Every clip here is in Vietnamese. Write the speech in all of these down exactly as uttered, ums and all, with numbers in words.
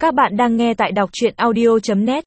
Các bạn đang nghe tại đọc truyện audio chấm net.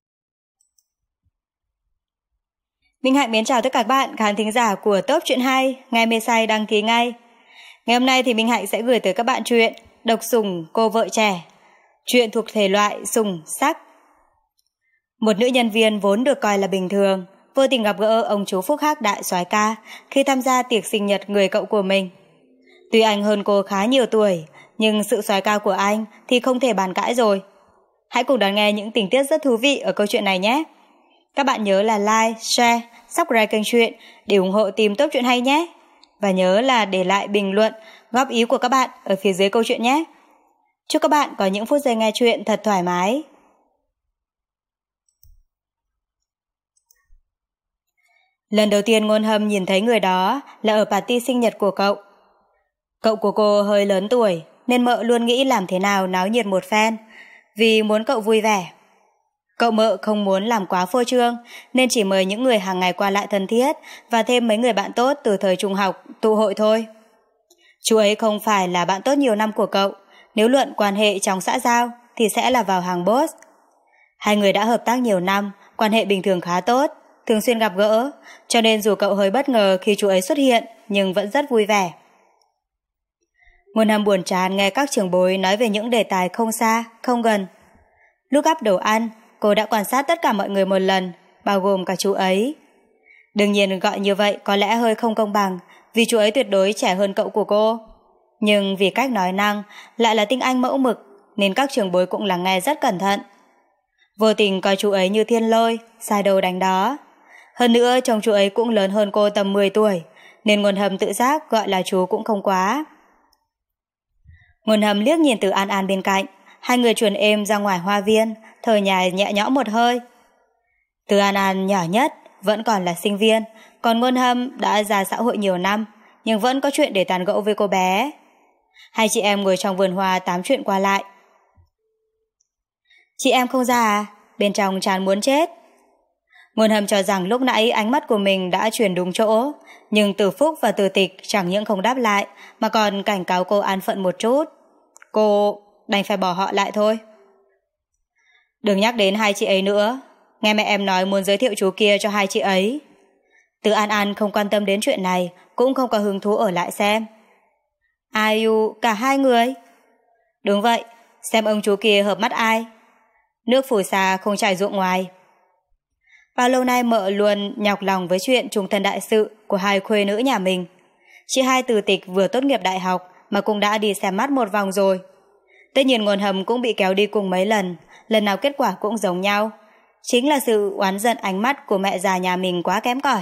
Minh Hạnh mến chào tất cả các bạn khán thính giả của Top Truyện hay, nghe mê say đăng ký ngay. Ngày hôm nay thì Minh Hạnh sẽ gửi tới các bạn truyện Độc Sủng Cô Vợ Trẻ, truyện thuộc thể loại sủng sắc. Một nữ nhân viên vốn được coi là bình thường, vô tình gặp gỡ ông chú Phúc Hắc đại soái ca khi tham gia tiệc sinh nhật người cậu của mình. Tuy anh hơn cô khá nhiều tuổi, nhưng sự soái ca của anh thì không thể bàn cãi rồi. Hãy cùng đón nghe những tình tiết rất thú vị ở câu chuyện này nhé. Các bạn nhớ là like, share, subscribe kênh truyện để ủng hộ team Top Truyện hay nhé. Và nhớ là để lại bình luận, góp ý của các bạn ở phía dưới câu chuyện nhé. Chúc các bạn có những phút giây nghe truyện thật thoải mái. Lần đầu tiên Ngôn Hâm nhìn thấy người đó là ở party sinh nhật của cậu. Cậu của cô hơi lớn tuổi nên mợ luôn nghĩ làm thế nào náo nhiệt một phen, vì muốn cậu vui vẻ. Cậu mợ không muốn làm quá phô trương nên chỉ mời những người hàng ngày qua lại thân thiết và thêm mấy người bạn tốt từ thời trung học tụ hội thôi. Chú ấy không phải là bạn tốt nhiều năm của cậu, nếu luận quan hệ trong xã giao thì sẽ là vào hàng boss. Hai người đã hợp tác nhiều năm, quan hệ bình thường khá tốt, thường xuyên gặp gỡ, cho nên dù cậu hơi bất ngờ khi chú ấy xuất hiện nhưng vẫn rất vui vẻ. Ngôn Hâm buồn chán nghe các trưởng bối nói về những đề tài không xa, không gần. Lúc gắp đồ ăn, cô đã quan sát tất cả mọi người một lần, bao gồm cả chú ấy. Đương nhiên gọi như vậy có lẽ hơi không công bằng, vì chú ấy tuyệt đối trẻ hơn cậu của cô. Nhưng vì cách nói năng lại là tinh anh mẫu mực, nên các trưởng bối cũng lắng nghe rất cẩn thận. Vô tình coi chú ấy như thiên lôi, sai đầu đánh đó. Hơn nữa chồng chú ấy cũng lớn hơn cô tầm mười tuổi, nên Ngôn Hâm tự giác gọi là chú cũng không quá. Ngôn Hâm liếc nhìn Từ An An bên cạnh, hai người chuồn êm ra ngoài hoa viên, thở nhẹ nhẹ nhõm một hơi. Từ An An nhỏ nhất, vẫn còn là sinh viên, còn Ngôn Hâm đã ra xã hội nhiều năm, nhưng vẫn có chuyện để tán gẫu với cô bé. Hai chị em ngồi trong vườn hoa tám chuyện qua lại. Chị em không ra à? Bên trong chán muốn chết. Ngôn Hâm cho rằng lúc nãy ánh mắt của mình đã chuyển đúng chỗ, nhưng Từ Phúc và Từ Tịch chẳng những không đáp lại mà còn cảnh cáo cô an phận một chút. Cô đành phải bỏ họ lại thôi. Đừng nhắc đến hai chị ấy nữa, nghe mẹ em nói muốn giới thiệu chú kia cho hai chị ấy. Từ An An không quan tâm đến chuyện này, cũng không có hứng thú ở lại xem. Ai u, cả hai người? Đúng vậy, xem ông chú kia hợp mắt ai. Nước phù sa không trải ruộng ngoài. Bao lâu nay mợ luôn nhọc lòng với chuyện trùng thân đại sự của hai khuê nữ nhà mình. Chị hai Từ Tịch vừa tốt nghiệp đại học mà cũng đã đi xem mắt một vòng rồi. Tất nhiên Ngôn Hâm cũng bị kéo đi cùng mấy lần, lần nào kết quả cũng giống nhau. Chính là sự oán giận ánh mắt của mẹ già nhà mình quá kém cỏi.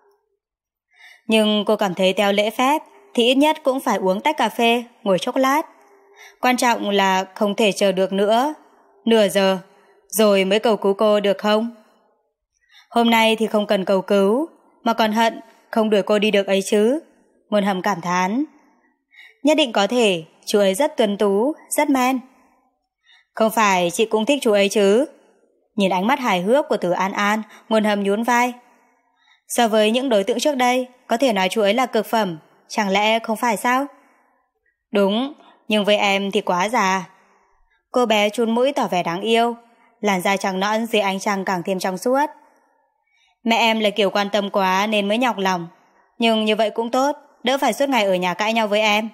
Nhưng cô cảm thấy theo lễ phép thì ít nhất cũng phải uống tách cà phê, ngồi chốc lát. Quan trọng là không thể chờ được nữa, nửa giờ, rồi mới cầu cứu cô được không? Hôm nay thì không cần cầu cứu, mà còn hận không đuổi cô đi được ấy chứ. Ngôn Hâm cảm thán. Nhất định có thể, chú ấy rất tuấn tú, rất man. Không phải chị cũng thích chú ấy chứ? Nhìn ánh mắt hài hước của Từ An An, Ngôn Hâm nhún vai. So với những đối tượng trước đây, có thể nói chú ấy là cực phẩm, chẳng lẽ không phải sao? Đúng, nhưng với em thì quá già. Cô bé chun mũi tỏ vẻ đáng yêu, làn da trắng nõn dưới ánh trăng càng thêm trong suốt. Mẹ em là kiểu quan tâm quá nên mới nhọc lòng, nhưng như vậy cũng tốt, đỡ phải suốt ngày ở nhà cãi nhau với em.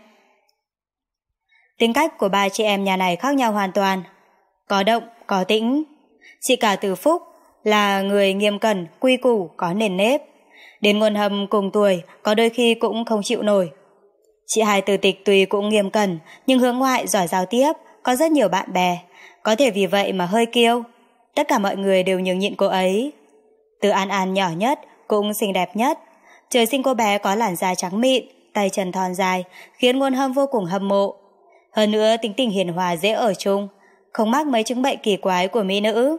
Tính cách của ba chị em nhà này khác nhau hoàn toàn, có động, có tĩnh. Chị cả Từ Phúc là người nghiêm cẩn, quy củ, có nền nếp. Đến Ngôn Hâm cùng tuổi có đôi khi cũng không chịu nổi. Chị hai Từ Tịch tuy cũng nghiêm cẩn nhưng hướng ngoại, giỏi giao tiếp, có rất nhiều bạn bè, có thể vì vậy mà hơi kiêu. Tất cả mọi người đều nhường nhịn cô ấy. Từ An An nhỏ nhất, cũng xinh đẹp nhất. Trời sinh cô bé có làn da trắng mịn, tay chân thon dài, khiến Ngôn Hâm vô cùng hâm mộ. Hơn nữa tính tình hiền hòa dễ ở chung, không mắc mấy chứng bệnh kỳ quái của mỹ nữ.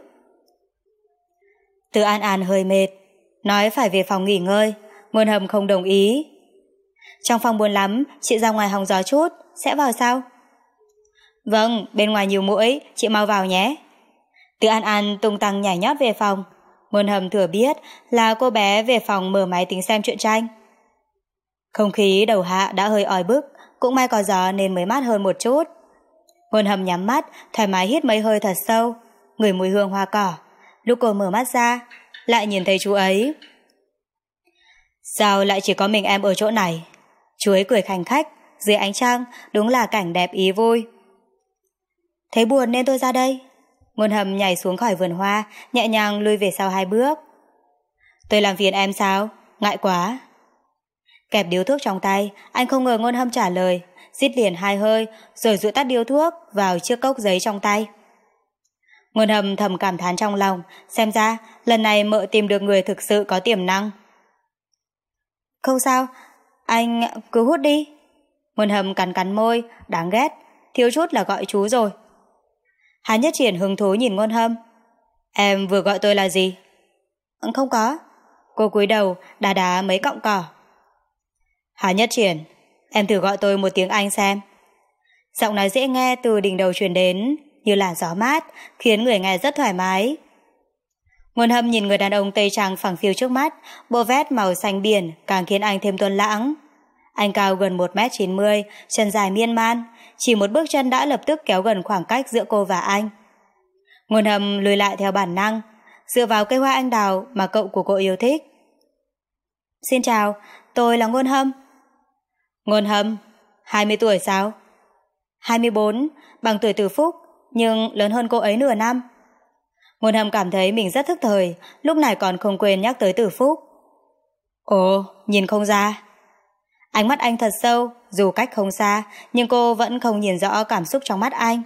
Từ An An hơi mệt, nói phải về phòng nghỉ ngơi. Ngôn Hâm không đồng ý. Trong phòng buồn lắm, chị ra ngoài hóng gió chút, sẽ vào sao? Vâng, bên ngoài nhiều muỗi, chị mau vào nhé. Từ An An tung tăng nhảy nhót về phòng. Ngôn Hâm thừa biết là cô bé về phòng mở máy tính xem truyện tranh. Không khí đầu hạ đã hơi oi bức, cũng may có gió nên mới mát hơn một chút. Ngôn Hâm nhắm mắt, thoải mái hít mấy hơi thật sâu, ngửi mùi hương hoa cỏ. Lúc cô mở mắt ra, lại nhìn thấy chú ấy. Sao lại chỉ có mình em ở chỗ này? Chú ấy cười khanh khách, dưới ánh trăng, đúng là cảnh đẹp ý vui. Thấy buồn nên tôi ra đây. Ngôn Hâm nhảy xuống khỏi vườn hoa, nhẹ nhàng lui về sau hai bước. Tôi làm phiền em sao? Ngại quá. Kẹp điếu thuốc trong tay, anh không ngờ Ngôn Hâm trả lời, rít liền hai hơi, rồi dụi tắt điếu thuốc vào chiếc cốc giấy trong tay. Ngôn Hâm thầm cảm thán trong lòng, xem ra lần này mợ tìm được người thực sự có tiềm năng. Không sao, anh cứ hút đi. Ngôn Hâm cắn cắn môi, đáng ghét, thiếu chút là gọi chú rồi. Hà Nhất Triển hứng thú nhìn Ngôn Hâm. Em vừa gọi tôi là gì? Không có. Cô cúi đầu, đá đá mấy cọng cỏ. Hà Nhất Triển, em thử gọi tôi một tiếng Anh xem. Giọng nói dễ nghe từ đỉnh đầu truyền đến, như là gió mát, khiến người nghe rất thoải mái. Ngôn Hâm nhìn người đàn ông tây trang phẳng phiu trước mắt, bộ vest màu xanh biển càng khiến anh thêm tuấn lãng. Anh cao gần một mét chín mươi, chân dài miên man, chỉ một bước chân đã lập tức kéo gần khoảng cách giữa cô và anh. Ngôn Hâm lùi lại theo bản năng, dựa vào cây hoa anh đào mà cậu của cô yêu thích. Xin chào, tôi là Ngôn Hâm. Ngôn Hâm, hai mươi tuổi sao? hai mươi bốn, bằng tuổi Từ Phúc, nhưng lớn hơn cô ấy nửa năm. Ngôn Hâm cảm thấy mình rất thức thời, lúc này còn không quên nhắc tới Từ Phúc. Ồ, nhìn không ra. Ánh mắt anh thật sâu, dù cách không xa, nhưng cô vẫn không nhìn rõ cảm xúc trong mắt anh.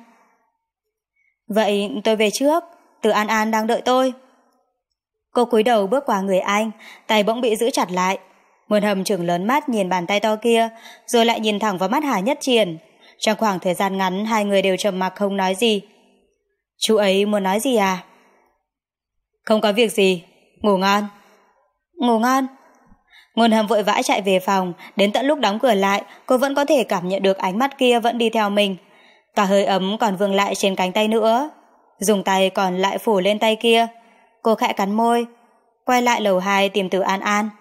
Vậy tôi về trước, Từ An An đang đợi tôi. Cô cúi đầu bước qua người anh, tay bỗng bị giữ chặt lại. Ngôn Hâm trừng lớn mắt nhìn bàn tay to kia, rồi lại nhìn thẳng vào mắt Hà Nhất Triển. Trong khoảng thời gian ngắn, hai người đều trầm mặc không nói gì. Chú ấy muốn nói gì à? Không có việc gì, ngủ ngon. Ngủ ngon. Ngôn Hâm vội vã chạy về phòng, đến tận lúc đóng cửa lại, cô vẫn có thể cảm nhận được ánh mắt kia vẫn đi theo mình. Cả hơi ấm còn vương lại trên cánh tay nữa. Dùng tay còn lại phủ lên tay kia. Cô khẽ cắn môi, quay lại lầu hai tìm Từ An An.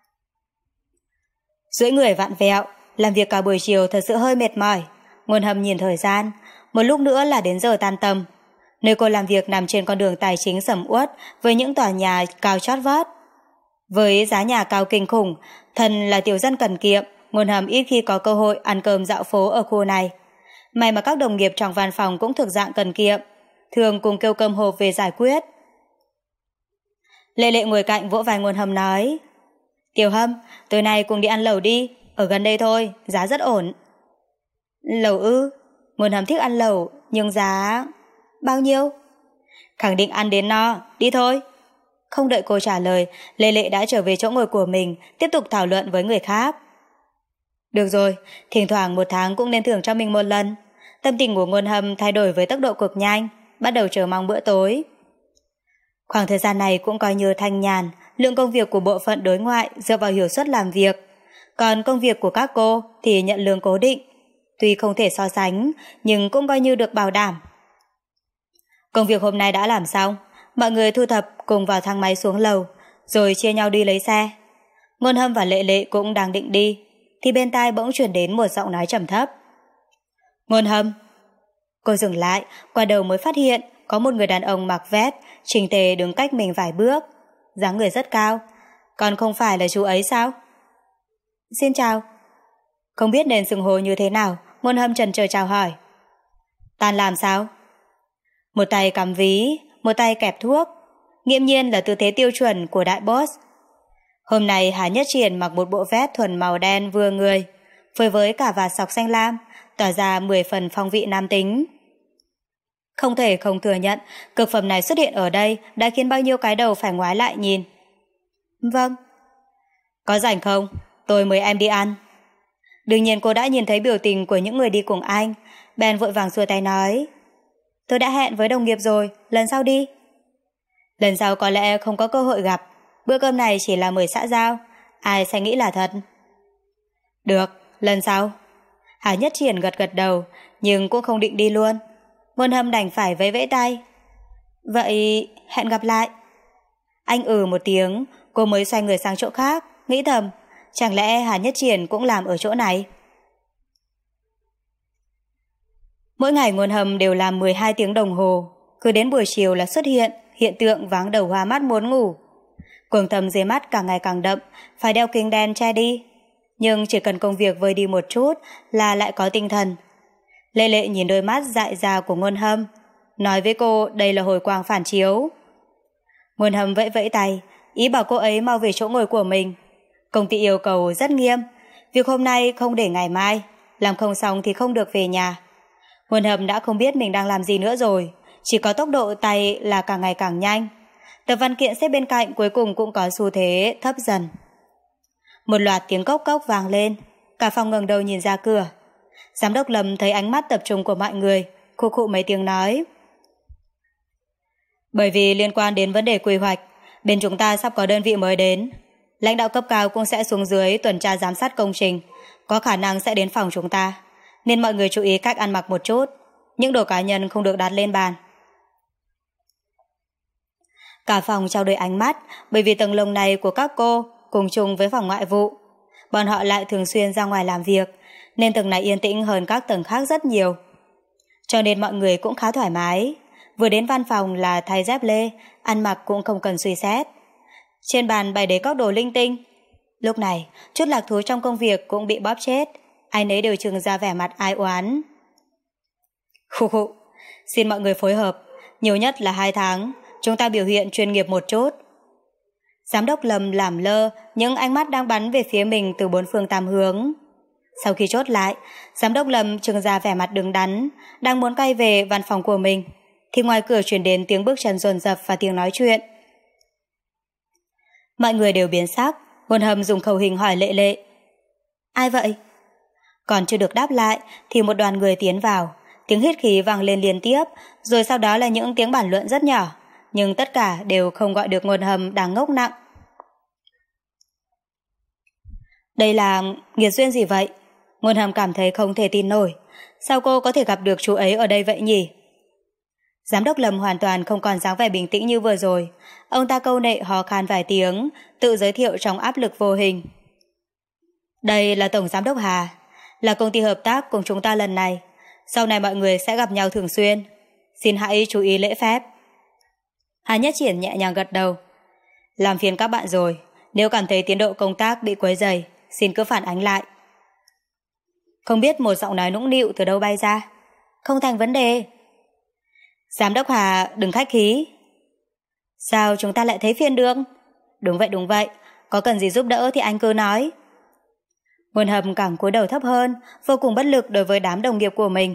Duỗi người vặn vẹo, làm việc cả buổi chiều thật sự hơi mệt mỏi. Ngôn Hâm nhìn thời gian, một lúc nữa là đến giờ tan tầm. Nơi cô làm việc nằm trên con đường tài chính sầm uất với những tòa nhà cao chót vót. Với giá nhà cao kinh khủng, thần là tiểu dân cần kiệm, Ngôn Hâm ít khi có cơ hội ăn cơm dạo phố ở khu này. May mà các đồng nghiệp trong văn phòng cũng thực dạng cần kiệm, thường cùng kêu cơm hộp về giải quyết. Lệ Lệ ngồi cạnh vỗ vai Ngôn Hâm nói, Tiểu Hâm, tối nay cùng đi ăn lẩu đi, ở gần đây thôi, giá rất ổn. Lẩu ư? Ngôn Hâm thích ăn lẩu, nhưng giá... Bao nhiêu? Khẳng định ăn đến no, đi thôi. Không đợi cô trả lời, Lệ Lệ đã trở về chỗ ngồi của mình, tiếp tục thảo luận với người khác. Được rồi, thỉnh thoảng một tháng cũng nên thưởng cho mình một lần. Tâm tình của Ngôn Hâm thay đổi với tốc độ cực nhanh, bắt đầu chờ mong bữa tối. Khoảng thời gian này cũng coi như thanh nhàn, lượng công việc của bộ phận đối ngoại dựa vào hiệu suất làm việc. Còn công việc của các cô thì nhận lương cố định. Tuy không thể so sánh, nhưng cũng coi như được bảo đảm. Công việc hôm nay đã làm xong, mọi người thu thập cùng vào thang máy xuống lầu, rồi chia nhau đi lấy xe. Ngôn Hâm và Lệ Lệ cũng đang định đi, thì bên tai bỗng chuyển đến một giọng nói trầm thấp. Ngôn Hâm. Cô dừng lại, qua đầu mới phát hiện có một người đàn ông mặc vest, chỉnh tề đứng cách mình vài bước, dáng người rất cao. Còn không phải là chú ấy sao? Xin chào. Không biết nên xưng hô như thế nào, Ngôn Hâm chần chờ chào hỏi. Tan làm sao? Một tay cắm ví, một tay kẹp thuốc, nghiễm nhiên là tư thế tiêu chuẩn của đại boss. Hôm nay Hà Nhất Triển mặc một bộ vest thuần màu đen vừa người, phối với cả vạt sọc xanh lam, tỏa ra mười phần phong vị nam tính. Không thể không thừa nhận, cực phẩm này xuất hiện ở đây đã khiến bao nhiêu cái đầu phải ngoái lại nhìn. Vâng. Có rảnh không? Tôi mời em đi ăn. Đương nhiên cô đã nhìn thấy biểu tình của những người đi cùng anh, bèn vội vàng xua tay nói. Tôi đã hẹn với đồng nghiệp rồi, lần sau đi. Lần sau có lẽ không có cơ hội gặp, bữa cơm này chỉ là mời xã giao, ai sẽ nghĩ là thật. Được, lần sau. Hà Nhất Triển gật gật đầu, nhưng cũng không định đi luôn. Ngôn Hâm đành phải vẫy vẫy tay. Vậy hẹn gặp lại. Anh ừ một tiếng, cô mới xoay người sang chỗ khác, nghĩ thầm, chẳng lẽ Hà Nhất Triển cũng làm ở chỗ này? Mỗi ngày Ngôn Hâm đều làm mười hai tiếng đồng hồ, cứ đến buổi chiều là xuất hiện hiện tượng váng đầu hoa mắt muốn ngủ. Quầng thâm dưới mắt càng ngày càng đậm, phải đeo kính đen che đi. Nhưng chỉ cần công việc vơi đi một chút là lại có tinh thần. Lệ Lệ nhìn đôi mắt dại ra của Ngôn Hâm, nói với cô đây là hồi quang phản chiếu. Ngôn Hâm vẫy vẫy tay, ý bảo cô ấy mau về chỗ ngồi của mình. Công ty yêu cầu rất nghiêm, việc hôm nay không để ngày mai, làm không xong thì không được về nhà. Ngôn Hâm đã không biết mình đang làm gì nữa rồi, chỉ có tốc độ tay là càng ngày càng nhanh. Tập văn kiện xếp bên cạnh cuối cùng cũng có xu thế thấp dần. Một loạt tiếng cốc cốc vang lên, cả phòng ngẩng đầu nhìn ra cửa. Giám đốc Lâm thấy ánh mắt tập trung của mọi người, khụ khụ mấy tiếng nói. Bởi vì liên quan đến vấn đề quy hoạch, bên chúng ta sắp có đơn vị mới đến. Lãnh đạo cấp cao cũng sẽ xuống dưới tuần tra giám sát công trình, có khả năng sẽ đến phòng chúng ta, nên mọi người chú ý cách ăn mặc một chút, những đồ cá nhân không được đặt lên bàn. Cả phòng trao đổi ánh mắt, bởi vì tầng lồng này của các cô cùng chung với phòng ngoại vụ. Bọn họ lại thường xuyên ra ngoài làm việc, nên tầng này yên tĩnh hơn các tầng khác rất nhiều. Cho nên mọi người cũng khá thoải mái. Vừa đến văn phòng là thay dép lê, ăn mặc cũng không cần suy xét. Trên bàn bày đầy các đồ linh tinh. Lúc này, chút lạc thú trong công việc cũng bị bóp chết. Ai nấy đều trừng ra vẻ mặt ai oán. Khụ khụ, xin mọi người phối hợp, nhiều nhất là hai tháng, chúng ta biểu hiện chuyên nghiệp một chút. Giám đốc Lâm làm lơ những ánh mắt đang bắn về phía mình từ bốn phương tám hướng. Sau khi chốt lại, giám đốc Lâm trừng ra vẻ mặt đứng đắn, đang muốn quay về văn phòng của mình, thì ngoài cửa truyền đến tiếng bước chân dồn dập và tiếng nói chuyện. Mọi người đều biến sắc, Ngôn Hâm dùng khẩu hình hỏi Lệ Lệ. Ai vậy? Còn chưa được đáp lại thì một đoàn người tiến vào, tiếng hít khí vang lên liên tiếp, rồi sau đó là những tiếng bàn luận rất nhỏ, nhưng tất cả đều không gọi được Ngôn Hâm đang ngốc nặng. Đây là nghiệt duyên gì vậy? Ngôn Hâm cảm thấy không thể tin nổi. Sao cô có thể gặp được chú ấy ở đây vậy nhỉ? Giám đốc Lâm hoàn toàn không còn dáng vẻ bình tĩnh như vừa rồi. Ông ta câu nệ hò khan vài tiếng, tự giới thiệu trong áp lực vô hình. Đây là Tổng Giám đốc Hà, là công ty hợp tác cùng chúng ta lần này. Sau này mọi người sẽ gặp nhau thường xuyên. Xin hãy chú ý lễ phép. Hà Nhất Triển nhẹ nhàng gật đầu. Làm phiền các bạn rồi, nếu cảm thấy tiến độ công tác bị quấy rầy, xin cứ phản ánh lại. Không biết một giọng nói nũng nịu từ đâu bay ra. Không thành vấn đề. Giám đốc Hà đừng khách khí. Sao chúng ta lại thấy phiền đường? Đúng vậy đúng vậy, có cần gì giúp đỡ thì anh cứ nói. Ngôn Hâm càng cúi đầu thấp hơn, vô cùng bất lực đối với đám đồng nghiệp của mình.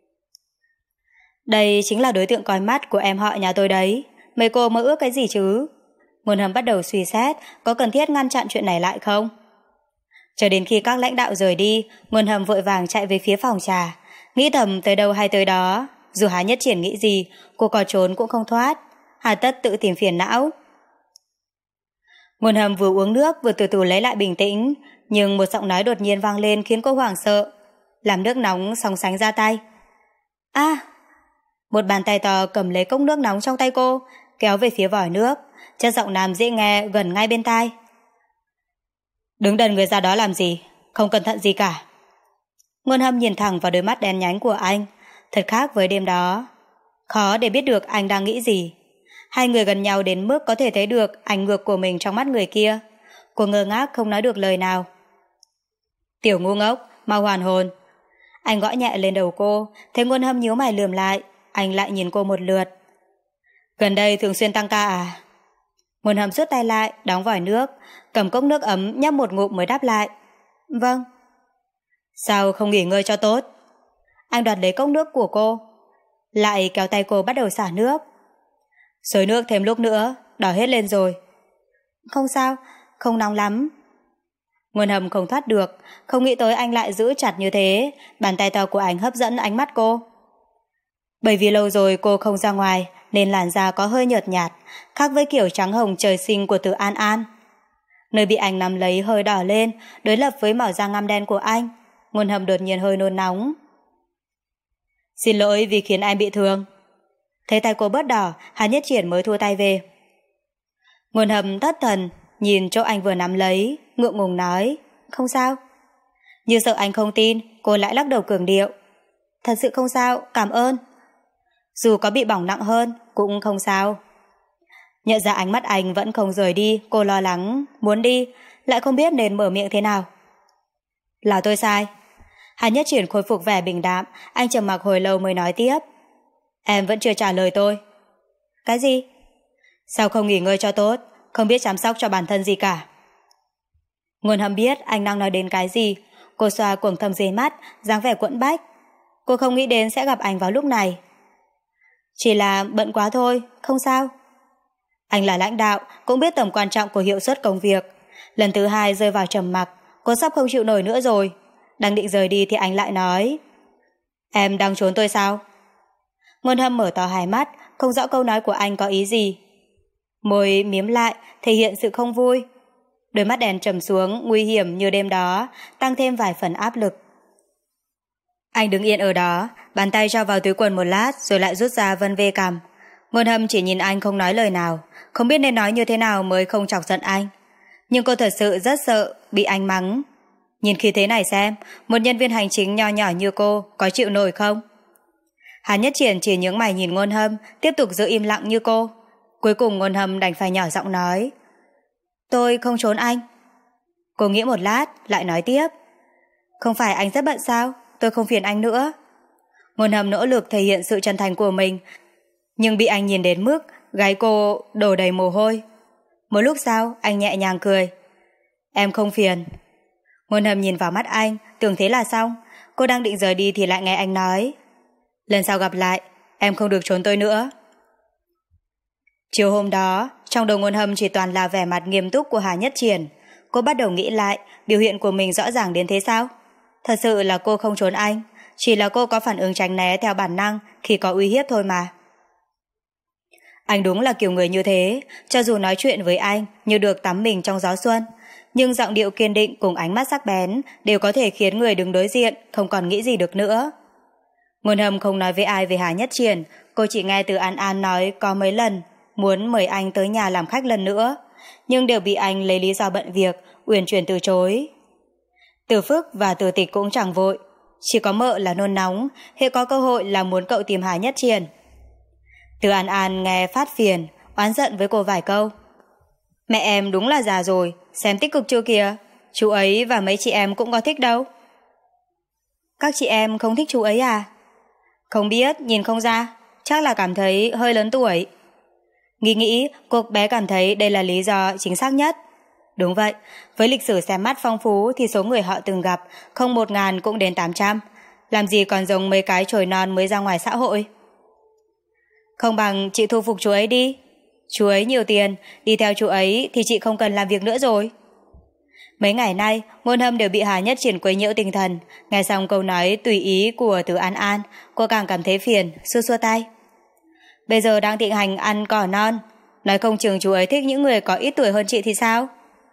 Đây chính là đối tượng coi mắt của em họ nhà tôi đấy. Mấy cô mơ ước cái gì chứ? Ngôn Hâm bắt đầu suy xét có cần thiết ngăn chặn chuyện này lại không. Cho đến khi các lãnh đạo rời đi, Ngôn Hâm vội vàng chạy về phía phòng trà, nghĩ thầm tới đâu hay tới đó. Dù Hà Nhất Triển nghĩ gì, cô có trốn cũng không thoát, hà tất tự tìm phiền não. Ngôn Hâm vừa uống nước vừa từ từ lấy lại bình tĩnh, nhưng một giọng nói đột nhiên vang lên khiến cô hoảng sợ, làm nước nóng sóng sánh ra tay. A! À, một bàn tay to cầm lấy cốc nước nóng trong tay cô, kéo về phía vòi nước, chất giọng nam dễ nghe gần ngay bên tai. Đứng đần người ra đó làm gì, không cẩn thận gì cả. Ngôn Hâm nhìn thẳng vào đôi mắt đen nhánh của anh, thật khác với đêm đó. Khó để biết được anh đang nghĩ gì. Hai người gần nhau đến mức có thể thấy được ảnh ngược của mình trong mắt người kia. Cô ngơ ngác không nói được lời nào. Tiểu ngu ngốc, mau hoàn hồn. Anh gõ nhẹ lên đầu cô, thấy Ngôn Hâm nhíu mày lườm lại, anh lại nhìn cô một lượt. Gần đây thường xuyên tăng ca à? Ngôn Hâm rút tay lại, đóng vòi nước, cầm cốc nước ấm nhấp một ngụm mới đáp lại. Vâng. Sao không nghỉ ngơi cho tốt? Anh đoạt lấy cốc nước của cô, lại kéo tay cô bắt đầu xả nước. Xối nước thêm lúc nữa, đỏ hết lên rồi. Không sao, không nóng lắm. Ngôn Hâm không thoát được, không nghĩ tới anh lại giữ chặt như thế, bàn tay to của anh hấp dẫn ánh mắt cô. Bởi vì lâu rồi cô không ra ngoài, nên làn da có hơi nhợt nhạt, khác với kiểu trắng hồng trời sinh của Từ An An. Nơi bị anh nắm lấy hơi đỏ lên, đối lập với màu da ngăm đen của anh. Ngôn Hâm đột nhiên hơi nôn nóng. Xin lỗi vì khiến anh bị thương. Thấy tay cô bớt đỏ, Hà Nhất Triển mới thua tay về. Ngôn Hâm thất thần, nhìn chỗ anh vừa nắm lấy, ngượng ngùng nói, không sao. Như sợ anh không tin, cô lại lắc đầu cường điệu. thật sự không sao, cảm ơn. Dù có bị bỏng nặng hơn, cũng không sao. Nhận ra ánh mắt anh vẫn không rời đi, cô lo lắng, muốn đi, lại không biết nên mở miệng thế nào. Là tôi sai. Hà Nhất Triển khôi phục vẻ bình đạm, anh trầm mặc hồi lâu mới nói tiếp. Em vẫn chưa trả lời tôi. Cái gì? Sao không nghỉ ngơi cho tốt, không biết chăm sóc cho bản thân gì cả. Ngôn Hâm biết anh đang nói đến cái gì, cô xoa quầng thâm dưới mắt, dáng vẻ quẫn bách. Cô không nghĩ đến sẽ gặp anh vào lúc này. Chỉ là bận quá thôi, không sao. Anh là lãnh đạo, cũng biết tầm quan trọng của hiệu suất công việc. Lần thứ hai rơi vào trầm mặc, cô sắp không chịu nổi nữa rồi. Đang định rời đi thì anh lại nói. Em đang trốn tôi sao? Ngôn Hâm mở to hai mắt, không rõ câu nói của anh có ý gì. Môi miếm lại, thể hiện sự không vui. Đôi mắt đèn trầm xuống, nguy hiểm như đêm đó, tăng thêm vài phần áp lực. Anh đứng yên ở đó, bàn tay cho vào túi quần một lát rồi lại rút ra vân vê cằm. Ngôn Hâm chỉ nhìn anh không nói lời nào, không biết nên nói như thế nào mới không chọc giận anh. Nhưng cô thật sự rất sợ bị anh mắng. Nhìn khí thế này xem, một nhân viên hành chính nho nhỏ như cô có chịu nổi không? Hà Nhất Triển chỉ nhướng mày nhìn Ngôn Hâm, tiếp tục giữ im lặng như cô. Cuối cùng Ngôn Hâm đành phải nhỏ giọng nói. Tôi không trốn anh. Cô nghĩ một lát, lại nói tiếp. Không phải anh rất bận sao? Tôi không phiền anh nữa. Ngôn Hâm nỗ lực thể hiện sự chân thành của mình, nhưng bị anh nhìn đến mức gáy cô đổ đầy mồ hôi. Một lúc sau, anh nhẹ nhàng cười. Em không phiền. Ngôn Hâm nhìn vào mắt anh, tưởng thế là xong. Cô đang định rời đi thì lại nghe anh nói. Lần sau gặp lại, em không được trốn tôi nữa. Chiều hôm đó, trong đầu Ngôn Hâm chỉ toàn là vẻ mặt nghiêm túc của Hà Nhất Triển. Cô bắt đầu nghĩ lại, biểu hiện của mình rõ ràng đến thế sao? Thật sự là cô không trốn anh, chỉ là cô có phản ứng tránh né theo bản năng khi có uy hiếp thôi mà. Anh đúng là kiểu người như thế, cho dù nói chuyện với anh như được tắm mình trong gió xuân, nhưng giọng điệu kiên định cùng ánh mắt sắc bén đều có thể khiến người đứng đối diện không còn nghĩ gì được nữa. Ngôn Hâm không nói với ai về Hà Nhất Triển, cô chỉ nghe từ An An nói có mấy lần muốn mời anh tới nhà làm khách lần nữa, nhưng đều bị anh lấy lý do bận việc, uyển chuyển từ chối. Từ Phức và Từ Tịch cũng chẳng vội, chỉ có mợ là nôn nóng, hễ có cơ hội là muốn cậu tìm Hà Nhất Triển. Từ An An nghe phát phiền, oán giận với cô vài câu. Mẹ em đúng là già rồi, xem tích cực chưa kìa, chú ấy và mấy chị em cũng có thích đâu. Các chị em không thích chú ấy à? Không biết, nhìn không ra, chắc là cảm thấy hơi lớn tuổi. Nghĩ nghĩ, cô bé cảm thấy đây là lý do chính xác nhất. Đúng vậy, với lịch sử xem mắt phong phú thì số người họ từng gặp không một ngàn cũng đến tám trăm. Làm gì còn giống mấy cái chồi non mới ra ngoài xã hội. Không bằng chị thu phục chú ấy đi. Chú ấy nhiều tiền, đi theo chú ấy thì chị không cần làm việc nữa rồi. Mấy ngày nay, Ngôn Hâm đều bị Hà Nhất Triển quấy nhiễu tinh thần. Nghe xong câu nói tùy ý của Từ An An, cô càng cảm thấy phiền, xua xua tay. Bây giờ đang thịnh hành ăn cỏ non, nói không chừng chú ấy thích những người có ít tuổi hơn chị thì sao?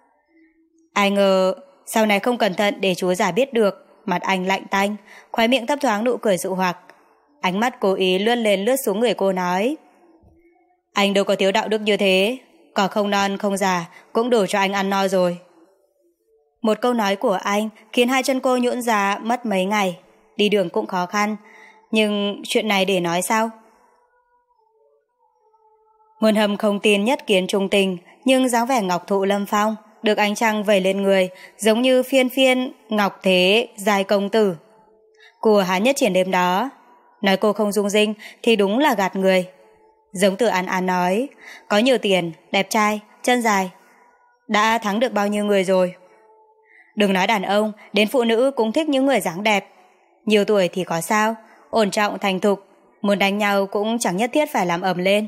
Ai ngờ, sau này không cẩn thận để chú già biết được, mặt anh lạnh tanh, khóe miệng thấp thoáng nụ cười dụ hoặc. Ánh mắt cố ý lướt lên lướt xuống người cô nói. Anh đâu có thiếu đạo đức như thế, cỏ không non không già cũng đủ cho anh ăn no rồi. Một câu nói của anh khiến hai chân cô nhũn ra mất mấy ngày, đi đường cũng khó khăn, nhưng chuyện này để nói sao? Ngôn Hâm không tin nhất kiến trung tình, nhưng dáng vẻ ngọc thụ lâm phong, được ánh trăng vẩy lên người, giống như phiên phiên ngọc thế giai công tử của Hà Nhất Triển đêm đó. Nói cô không rung rinh thì đúng là gạt người. Giống Từ An An nói, có nhiều tiền, đẹp trai, chân dài, đã thắng được bao nhiêu người rồi. Đừng nói đàn ông, đến phụ nữ cũng thích những người dáng đẹp. Nhiều tuổi thì có sao, ổn trọng thành thục, muốn đánh nhau cũng chẳng nhất thiết phải làm ầm lên.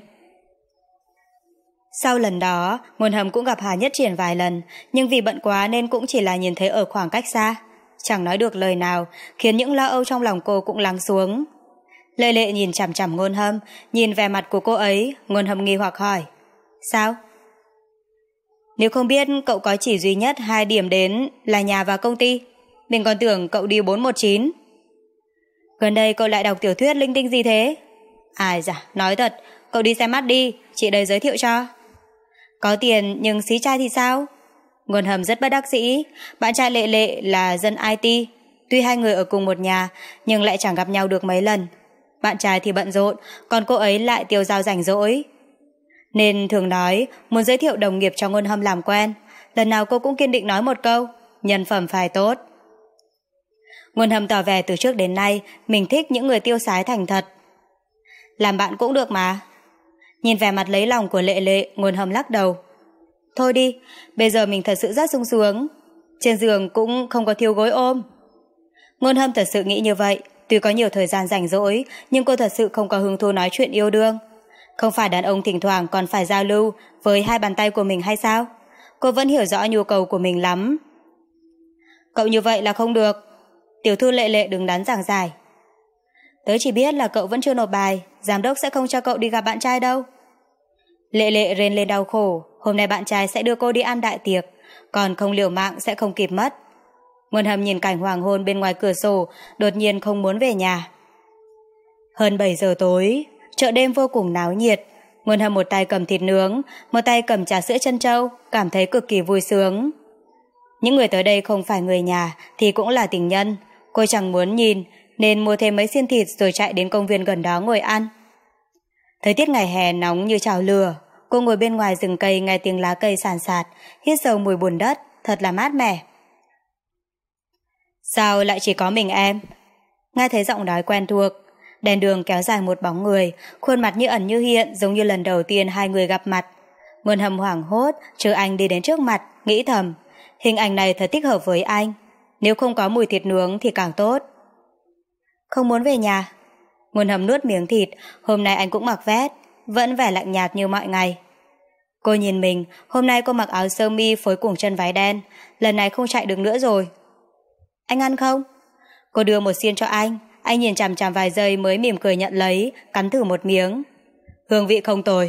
Sau lần đó, Ngôn Hâm cũng gặp Hà Nhất Triển vài lần, nhưng vì bận quá nên cũng chỉ là nhìn thấy ở khoảng cách xa, chẳng nói được lời nào, khiến những lo âu trong lòng cô cũng lắng xuống. Lệ Lệ nhìn chằm chằm Ngôn Hâm, nhìn vẻ mặt của cô ấy, Ngôn Hâm nghi hoặc hỏi. Sao? Nếu không biết cậu có chỉ duy nhất hai điểm đến là nhà và công ty, mình còn tưởng cậu đi bốn một chín. Gần đây cậu lại đọc tiểu thuyết linh tinh gì thế? Ai dạ, nói thật, cậu đi xem mắt đi, chị đây giới thiệu cho. Có tiền nhưng xí trai thì sao? Ngôn Hâm rất bất đắc dĩ, bạn trai Lệ Lệ là dân i tê, Tuy hai người ở cùng một nhà, nhưng lại chẳng gặp nhau được mấy lần. Bạn trai thì bận rộn, còn cô ấy lại tiêu dao rảnh rỗi. Nên thường nói muốn giới thiệu đồng nghiệp cho Ngôn Hâm làm quen. Lần nào cô cũng kiên định nói một câu, nhân phẩm phải tốt. Ngôn Hâm tỏ vẻ từ trước đến nay mình thích những người tiêu sái thành thật. Làm bạn cũng được mà. Nhìn vẻ mặt lấy lòng của Lệ Lệ, Ngôn Hâm lắc đầu. Thôi đi, bây giờ mình thật sự rất sung sướng. Trên giường cũng không có thiếu gối ôm. Ngôn Hâm thật sự nghĩ như vậy. Tuy có nhiều thời gian rảnh rỗi, nhưng cô thật sự không có hứng thú nói chuyện yêu đương. Không phải đàn ông thỉnh thoảng còn phải giao lưu với hai bàn tay của mình hay sao? Cô vẫn hiểu rõ nhu cầu của mình lắm. Cậu như vậy là không được. Tiểu thư Lệ Lệ đứng đắn giảng giải. Tớ chỉ biết là cậu vẫn chưa nộp bài, giám đốc sẽ không cho cậu đi gặp bạn trai đâu. Lệ Lệ rên lên đau khổ. Hôm nay bạn trai sẽ đưa cô đi ăn đại tiệc, còn không liều mạng sẽ không kịp mất. Ngôn Hâm nhìn cảnh hoàng hôn bên ngoài cửa sổ, đột nhiên không muốn về nhà. Hơn bảy giờ tối, chợ đêm vô cùng náo nhiệt. Ngôn Hâm một tay cầm thịt nướng, một tay cầm trà sữa trân châu, cảm thấy cực kỳ vui sướng. Những người tới đây không phải người nhà thì cũng là tình nhân. Cô chẳng muốn nhìn nên mua thêm mấy xiên thịt rồi chạy đến công viên gần đó ngồi ăn. Thời tiết ngày hè nóng như chảo lửa. Cô ngồi bên ngoài rừng cây nghe tiếng lá cây sàn sạt, hít sâu mùi bùn đất, thật là mát mẻ. Sao lại chỉ có mình em? Nghe thấy giọng nói quen thuộc. Đèn đường kéo dài một bóng người, khuôn mặt như ẩn như hiện, giống như lần đầu tiên hai người gặp mặt. Ngôn Hâm hoảng hốt, chờ anh đi đến trước mặt, nghĩ thầm. Hình ảnh này thật thích hợp với anh. Nếu không có mùi thịt nướng thì càng tốt. Không muốn về nhà. Ngôn Hâm nuốt miếng thịt, hôm nay anh cũng mặc vest, vẫn vẻ lạnh nhạt như mọi ngày. Cô nhìn mình, hôm nay cô mặc áo sơ mi phối cùng chân váy đen, lần này không chạy được nữa rồi. Anh ăn không? Cô đưa một xiên cho anh, anh nhìn chằm chằm vài giây mới mỉm cười nhận lấy, cắn thử một miếng. Hương vị không tồi.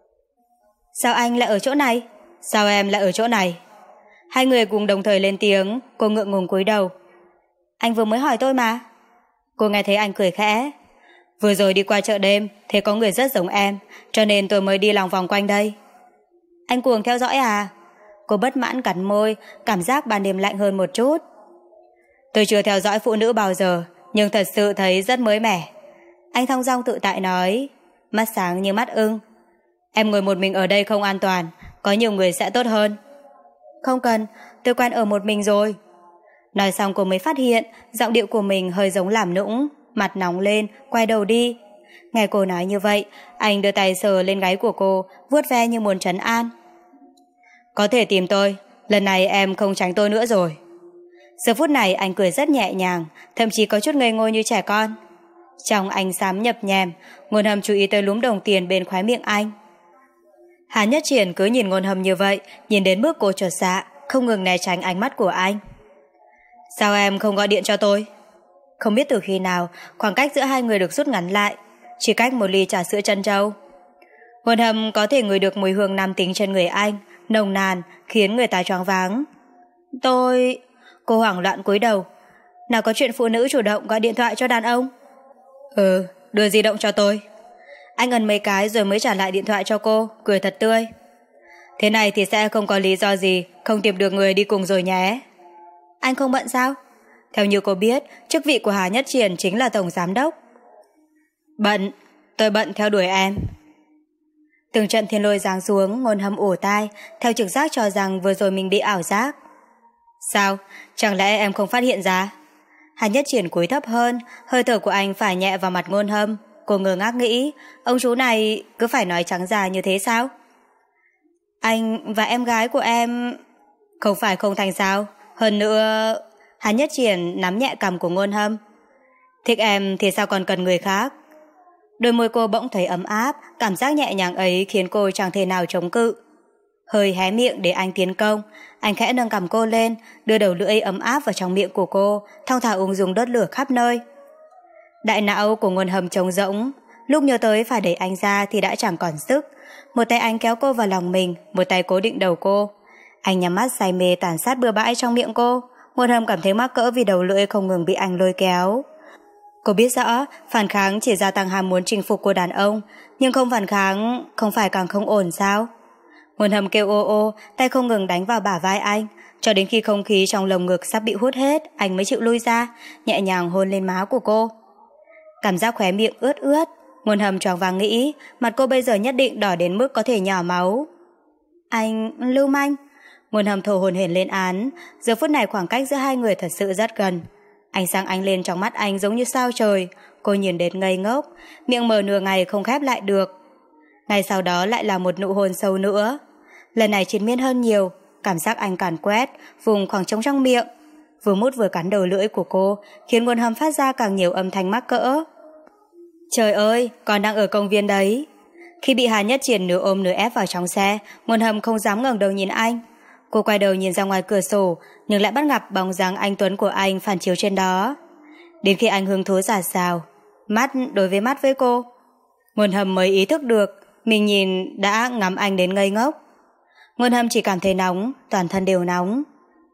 Sao anh lại ở chỗ này? Sao em lại ở chỗ này? Hai người cùng đồng thời lên tiếng, cô ngượng ngùng cúi đầu. Anh vừa mới hỏi tôi mà. Cô nghe thấy anh cười khẽ. Vừa rồi đi qua chợ đêm, thấy có người rất giống em, cho nên tôi mới đi lòng vòng quanh đây. Anh cuồng theo dõi à? Cô bất mãn cắn môi, cảm giác ban đêm lạnh hơn một chút. Tôi chưa theo dõi phụ nữ bao giờ, nhưng thật sự thấy rất mới mẻ. Anh thong dong tự tại nói, mắt sáng như mắt ưng. Em ngồi một mình ở đây không an toàn, có nhiều người sẽ tốt hơn. Không cần, tôi quen ở một mình rồi. Nói xong cô mới phát hiện giọng điệu của mình hơi giống làm nũng, mặt nóng lên, quay đầu đi. Nghe cô nói như vậy, anh đưa tay sờ lên gáy của cô, vuốt ve như muốn trấn an. Có thể tìm tôi, lần này em không tránh tôi nữa rồi. Giờ phút này anh cười rất nhẹ nhàng, thậm chí có chút ngây ngô như trẻ con. Trong ánh xám nhập nhèm, Ngôn Hâm chú ý tới lúm đồng tiền bên khóe miệng anh. Hà Nhất Triển cứ nhìn Ngôn Hâm như vậy, nhìn đến mức cô chột dạ, không ngừng né tránh ánh mắt của anh. Sao em không gọi điện cho tôi? Không biết từ khi nào, khoảng cách giữa hai người được rút ngắn lại, chỉ cách một ly trà sữa trân châu. Ngôn Hâm có thể ngửi được mùi hương nam tính trên người anh, nồng nàn, khiến người ta choáng váng. Tôi... Cô hoảng loạn cúi đầu. Nào có chuyện phụ nữ chủ động gọi điện thoại cho đàn ông? Ừ, đưa di động cho tôi. Anh ấn mấy cái rồi mới trả lại điện thoại cho cô, cười thật tươi. Thế này thì sẽ không có lý do gì không tìm được người đi cùng rồi nhé. Anh không bận sao? Theo như cô biết, chức vị của Hà Nhất Triển chính là tổng giám đốc. Bận, tôi bận theo đuổi em. Từng trận thiên lôi giáng xuống, Ngôn Hâm ủ tai, theo trực giác cho rằng vừa rồi mình bị ảo giác. Sao? Chẳng lẽ em không phát hiện ra? Hà Nhất Triển cúi thấp hơn, hơi thở của anh phải nhẹ vào mặt Ngôn Hâm. Cô ngơ ngác nghĩ, ông chú này cứ phải nói trắng ra như thế sao? Anh và em gái của em... Không phải không thành sao? Hơn nữa... Hà Nhất Triển nắm nhẹ cằm của Ngôn Hâm. Thích em thì sao còn cần người khác? Đôi môi cô bỗng thấy ấm áp, cảm giác nhẹ nhàng ấy khiến cô chẳng thể nào chống cự. Hơi hé miệng để anh tiến công, anh khẽ nâng cằm cô lên, đưa đầu lưỡi ấm áp vào trong miệng của cô, thong thả ung dung đốt lửa khắp nơi. Đại não của Ngôn Hâm trống rỗng, lúc nhớ tới phải đẩy anh ra thì đã chẳng còn sức. Một tay anh kéo cô vào lòng mình, một tay cố định đầu cô. Anh nhắm mắt say mê tàn sát bừa bãi trong miệng cô. Ngôn Hâm cảm thấy mắc cỡ vì đầu lưỡi không ngừng bị anh lôi kéo. Cô biết rõ phản kháng chỉ gia tăng ham muốn chinh phục của đàn ông, nhưng không phản kháng không phải càng không ổn sao? Ngôn Hâm kêu ô ô, tay không ngừng đánh vào bả vai anh, Cho đến khi không khí trong lồng ngực sắp bị hút hết, anh mới chịu lui ra, nhẹ nhàng hôn lên má của cô. Cảm giác khóe miệng ướt ướt, Ngôn Hâm choáng váng nghĩ mặt cô bây giờ nhất định đỏ đến mức có thể nhỏ máu. Anh lưu manh. Ngôn Hâm thở hổn hển lên án. Giờ phút này khoảng cách giữa hai người thật sự rất gần. Ánh sáng ánh lên trong mắt anh giống như sao trời. Cô nhìn đến ngây ngốc, miệng mở nửa ngày không khép lại được. Ngay sau đó lại là một nụ hôn sâu nữa. Lần này triền miên hơn nhiều. Cảm giác anh càn quét vùng khoảng trống trong miệng, vừa mút vừa cắn đầu lưỡi của cô, khiến Ngôn Hâm phát ra càng nhiều âm thanh mắc cỡ. Trời ơi, con đang ở công viên đấy. Khi bị Hà Nhất Triển nửa ôm nửa ép vào trong xe, Ngôn Hâm không dám ngẩng đầu nhìn anh. Cô quay đầu nhìn ra ngoài cửa sổ, nhưng lại bắt gặp bóng dáng anh tuấn của anh phản chiếu trên đó. Đến khi anh hứng thú rả rào, mắt đối với mắt với cô, Ngôn Hâm mới ý thức được mình nhìn đã ngắm anh đến ngây ngốc. Ngôn Hâm chỉ cảm thấy nóng, toàn thân đều nóng.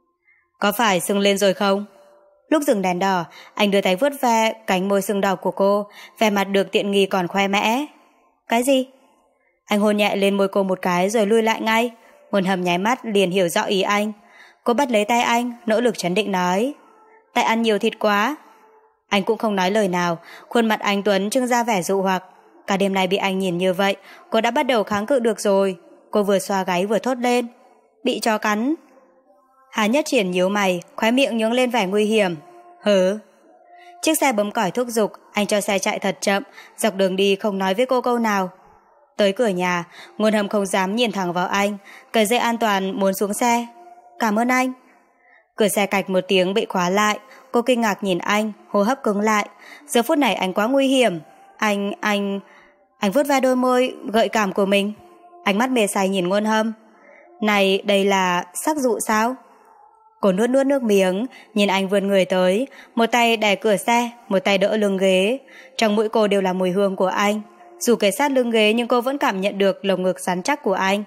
Có phải sưng lên rồi không? Lúc dừng đèn đỏ, anh đưa tay vuốt ve cánh môi sưng đỏ của cô, vẻ mặt được tiện nghi còn khoe mẽ. Cái gì? Anh hôn nhẹ lên môi cô một cái rồi lui lại ngay. Ngôn Hâm nháy mắt liền hiểu rõ ý anh. Cô bắt lấy tay anh, nỗ lực trấn định nói. Tại ăn nhiều thịt quá. Anh cũng không nói lời nào, khuôn mặt anh tuấn trưng ra vẻ dụ hoặc. Cả đêm nay bị anh nhìn như vậy, cô đã bắt đầu kháng cự được rồi. Cô vừa xoa gáy vừa thốt lên. Bị chó cắn. Hà Nhất Triển nhíu mày, khóe miệng nhướng lên vẻ nguy hiểm. Hứ. Chiếc xe bấm còi thúc giục, anh cho xe chạy thật chậm, dọc đường đi không nói với cô câu nào. Tới cửa nhà, Ngôn Hâm không dám nhìn thẳng vào anh, cởi dây an toàn muốn xuống xe. Cảm ơn anh. Cửa xe cạch một tiếng bị khóa lại, cô kinh ngạc nhìn anh, hô hấp cứng lại. Giờ phút này anh quá nguy hiểm. Anh, anh... Anh vuốt ve đôi môi gợi cảm của mình. Ánh mắt mê say nhìn Ngôn Hâm. Này, đây là sắc dụ sao? Cô nuốt nuốt nước miếng, nhìn anh vươn người tới, một tay đè cửa xe, một tay đỡ lưng ghế. Trong mũi cô đều là mùi hương của anh. Dù kề sát lưng ghế nhưng cô vẫn cảm nhận được lồng ngực rắn chắc của anh.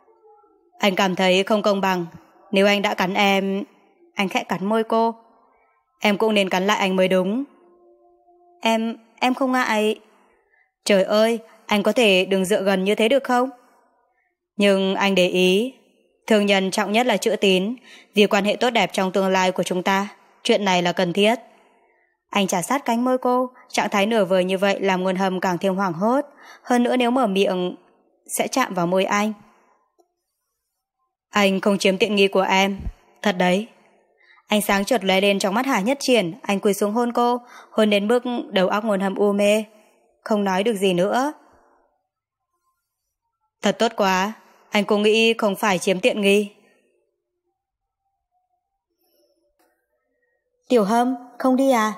Anh cảm thấy không công bằng. Nếu anh đã cắn em... Anh khẽ cắn môi cô. Em cũng nên cắn lại anh mới đúng. Em... em không ngại. Trời ơi, anh có thể đừng dựa gần như thế được không? Nhưng anh để ý, thương nhân trọng nhất là chữ tín, vì quan hệ tốt đẹp trong tương lai của chúng ta, chuyện này là cần thiết. Anh chà sát cánh môi cô, trạng thái nửa vời như vậy làm Ngôn Hâm càng thêm hoảng hốt, hơn nữa nếu mở miệng sẽ chạm vào môi anh. Anh không chiếm tiện nghi của em, thật đấy. Ánh sáng chợt lóe lên trong mắt Hà Nhất Triển, anh cúi xuống hôn cô, hôn đến mức đầu óc Ngôn Hâm u mê, không nói được gì nữa. Thật tốt quá, anh cũng nghĩ không phải chiếm tiện nghi. Tiểu Hâm, không đi à?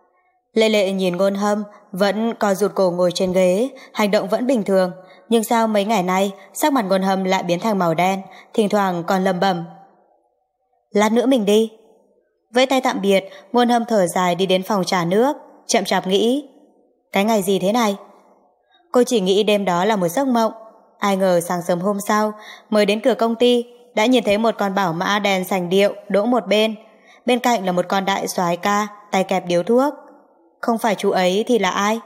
Lệ Lệ nhìn Ngôn Hâm vẫn co rụt cổ ngồi trên ghế, hành động vẫn bình thường, nhưng sao mấy ngày nay sắc mặt Ngôn Hâm lại biến thành màu đen, thỉnh thoảng còn lầm bầm. Lát nữa mình đi. Vẫy tay tạm biệt, Ngôn Hâm thở dài đi đến phòng trà nước, chậm chạp nghĩ. Cái ngày gì thế này? Cô chỉ nghĩ đêm đó là một giấc mộng. Ai ngờ sáng sớm hôm sau, mới đến cửa công ty, đã nhìn thấy một con bảo mã đèn sành điệu đỗ một bên. Bên cạnh là một con đại soái ca, tay kẹp điếu thuốc. Không phải chú ấy thì là ai?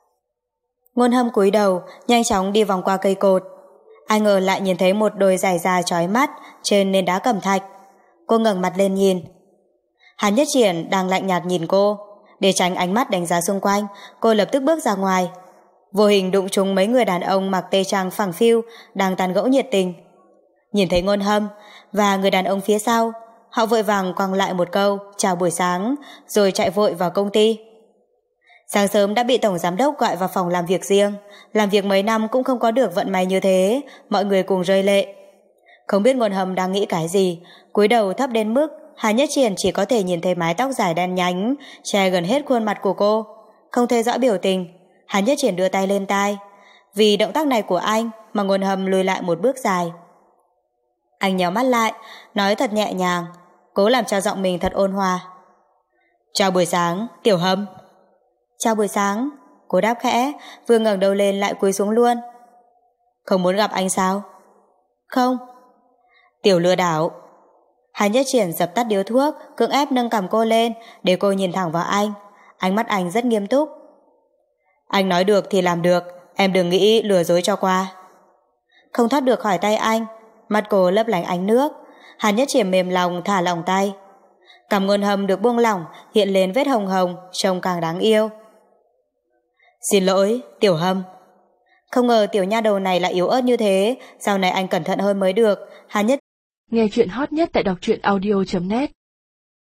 Ngôn Hâm cúi đầu, nhanh chóng đi vòng qua cây cột. Ai ngờ lại nhìn thấy một đôi giày da chói mắt trên nền đá cẩm thạch. Cô ngẩng mặt lên nhìn. Hàn Nhất Triển đang lạnh nhạt nhìn cô. Để tránh ánh mắt đánh giá xung quanh, cô lập tức bước ra ngoài. Vô hình đụng trúng mấy người đàn ông mặc tây trang phẳng phiu đang tán gẫu nhiệt tình. Nhìn thấy Ngôn Hâm và người đàn ông phía sau, họ vội vàng quăng lại một câu chào buổi sáng rồi chạy vội vào công ty. Sáng sớm đã bị tổng giám đốc gọi vào phòng làm việc riêng. Làm việc mấy năm cũng không có được vận may như thế, mọi người cùng rơi lệ. Không biết Ngôn Hâm đang nghĩ cái gì, cúi đầu thấp đến mức Hà Nhất Triển chỉ có thể nhìn thấy mái tóc dài đen nhánh che gần hết khuôn mặt của cô, không thấy rõ biểu tình. Hà Nhất Triển đưa tay lên tai. Vì động tác này của anh mà Ngôn Hâm lùi lại một bước dài. Anh nhắm mắt lại, nói thật nhẹ nhàng, cố làm cho giọng mình thật ôn hòa. Chào buổi sáng, Tiểu Hâm. Chào buổi sáng. Cô đáp khẽ, vừa ngẩng đầu lên lại cúi xuống luôn. Không muốn gặp anh sao? Không. Tiểu lừa đảo. Hà Nhất Triển dập tắt điếu thuốc, cưỡng ép nâng cằm cô lên để cô nhìn thẳng vào anh. Ánh mắt anh rất nghiêm túc. Anh nói được thì làm được, em đừng nghĩ lừa dối cho qua. Không thoát được khỏi tay anh, mắt cô lấp lánh ánh nước. Hàn Nhất Chiêm mềm lòng thả lỏng tay. Cằm Ngôn Hâm được buông lỏng, hiện lên vết hồng hồng, trông càng đáng yêu. Xin lỗi, Tiểu Hâm. Không ngờ tiểu nha đầu này lại yếu ớt như thế, sau này anh cẩn thận hơn mới được. Hàn Nhất nghe chuyện hot nhất tại đọc truyện audio chấm net.